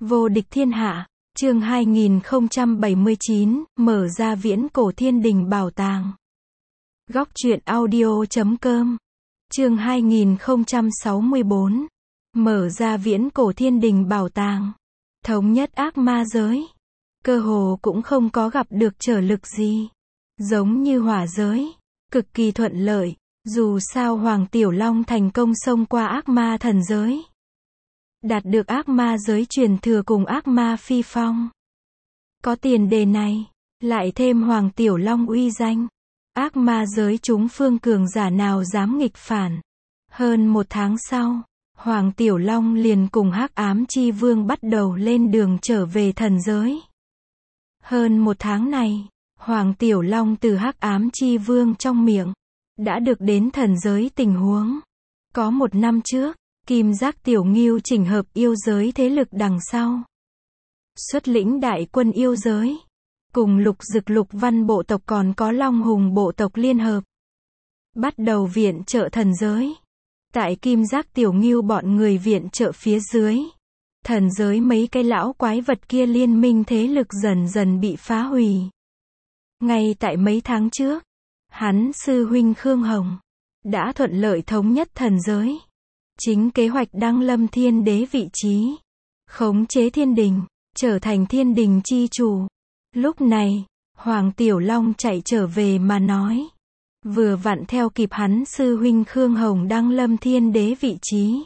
Vô địch thiên hạ, chương 2079, mở ra viễn cổ thiên đình bảo tàng. Góc truyện audio.com, chương 2064, mở ra viễn cổ thiên đình bảo tàng. Thống nhất ác ma giới. Cơ hồ cũng không có gặp được trở lực gì. Giống như hỏa giới, cực kỳ thuận lợi, dù sao Hoàng Tiểu Long thành công xông qua ác ma thần giới. Đạt được ác ma giới truyền thừa cùng ác ma phi phong. Có tiền đề này, lại thêm Hoàng Tiểu Long uy danh. Ác ma giới chúng phương cường giả nào dám nghịch phản. Hơn một tháng sau, Hoàng Tiểu Long liền cùng Hắc Ám Chi Vương bắt đầu lên đường trở về thần giới. Hơn một tháng này, Hoàng Tiểu Long từ Hắc Ám Chi Vương trong miệng, đã được đến thần giới tình huống. Có một năm trước, Kim Giác Tiểu Ngưu chỉnh hợp yêu giới thế lực đằng sau. Xuất lĩnh đại quân yêu giới. Cùng Lục Dực Lục Văn bộ tộc còn có Long Hùng bộ tộc liên hợp. Bắt đầu viện trợ thần giới. Tại Kim Giác Tiểu Ngưu bọn người viện trợ phía dưới. Thần giới mấy cái lão quái vật kia liên minh thế lực dần dần bị phá hủy. Ngay tại mấy tháng trước, hắn sư huynh Khương Hồng đã thuận lợi thống nhất thần giới. Chính kế hoạch đăng lâm thiên đế vị trí. Khống chế thiên đình, trở thành thiên đình chi chủ. Lúc này, Hoàng Tiểu Long chạy trở về mà nói. Vừa vặn theo kịp hắn sư huynh Khương Hồng đăng lâm thiên đế vị trí.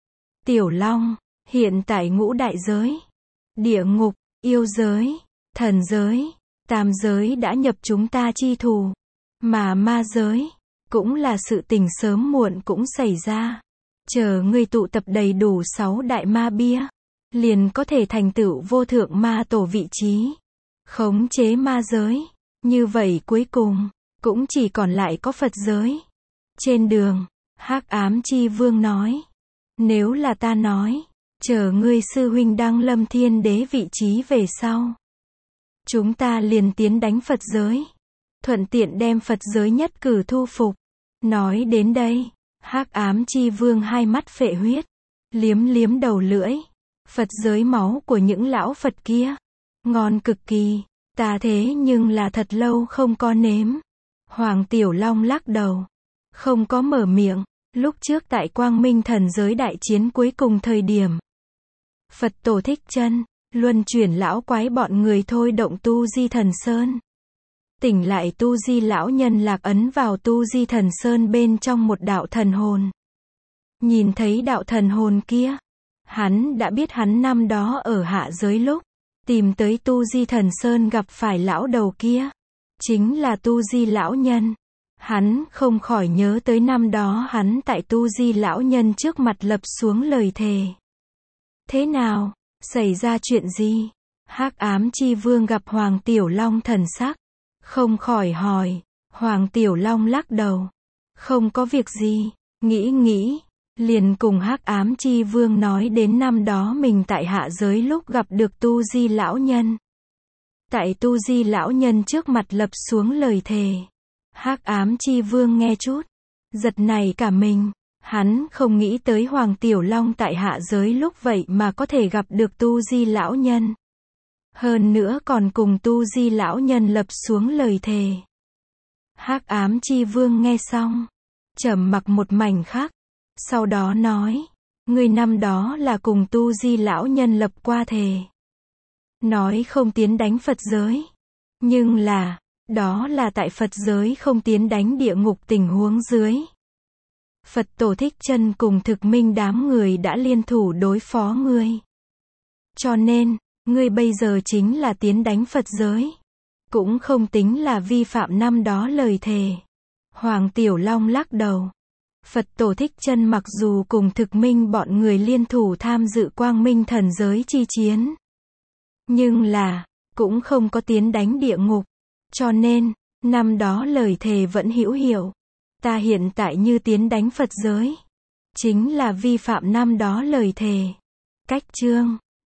Tiểu Long, hiện tại ngũ đại giới, địa ngục, yêu giới, thần giới, tam giới đã nhập chúng ta chi thủ. Mà ma giới, cũng là sự tình sớm muộn cũng xảy ra. Chờ ngươi tụ tập đầy đủ 6 đại ma bia, liền có thể thành tựu vô thượng ma tổ vị trí. Khống chế ma giới. Như vậy cuối cùng, cũng chỉ còn lại có Phật giới. Trên đường, Hắc Ám Chi Vương nói. Nếu là ta nói, chờ ngươi sư huynh đăng lâm thiên đế vị trí về sau, chúng ta liền tiến đánh Phật giới. Thuận tiện đem Phật giới nhất cử thu phục. Nói đến đây, Hắc Ám Chi Vương hai mắt phệ huyết, liếm liếm đầu lưỡi. Phật giới máu của những lão Phật kia, ngon cực kỳ, ta thế nhưng là thật lâu không có nếm. Hoàng Tiểu Long lắc đầu, không có mở miệng. Lúc trước tại Quang Minh thần giới đại chiến cuối cùng thời điểm, Phật Tổ Thích Chân luân chuyển lão quái bọn người thôi động Tu Di Thần Sơn. Tỉnh lại Tu Di lão nhân lạc ấn vào Tu Di Thần Sơn bên trong một đạo thần hồn. Nhìn thấy đạo thần hồn kia, hắn đã biết hắn năm đó ở hạ giới lúc tìm tới Tu Di Thần Sơn gặp phải lão đầu kia, chính là Tu Di lão nhân. Hắn không khỏi nhớ tới năm đó hắn tại Tu Di lão nhân trước mặt lập xuống lời thề. Thế nào? Xảy ra chuyện gì? Hắc Ám Chi Vương gặp Hoàng Tiểu Long thần sắc, không khỏi hỏi. Hoàng Tiểu Long lắc đầu, không có việc gì. Nghĩ, liền cùng Hắc Ám Chi Vương nói đến năm đó mình tại hạ giới lúc gặp được Tu Di lão nhân. Tại Tu Di lão nhân trước mặt lập xuống lời thề. Hắc Ám Chi Vương nghe chút, giật nảy cả mình. Hắn không nghĩ tới Hoàng Tiểu Long tại hạ giới lúc vậy mà có thể gặp được Tu Di lão nhân. Hơn nữa còn cùng Tu Di lão nhân lập xuống lời thề. Hắc Ám Chi Vương nghe xong, trầm mặc một mảnh khắc, sau đó nói, ngươi năm đó là cùng Tu Di lão nhân lập qua thề. Nói không tiến đánh Phật giới. Nhưng là, đó là tại Phật giới không tiến đánh địa ngục tình huống dưới. Phật Tổ Thích Chân cùng Thực Minh đám người đã liên thủ đối phó ngươi. Cho nên, ngươi bây giờ chính là tiến đánh Phật giới. Cũng không tính là vi phạm năm đó lời thề. Hoàng Tiểu Long lắc đầu. Phật Tổ Thích Chân mặc dù cùng Thực Minh bọn người liên thủ tham dự Quang Minh thần giới chi chiến, nhưng là, cũng không có tiến đánh địa ngục. Cho nên, năm đó lời thề vẫn hữu hiệu. Ta hiện tại như tiến đánh Phật giới, chính là vi phạm năm đó lời thề. Cách chương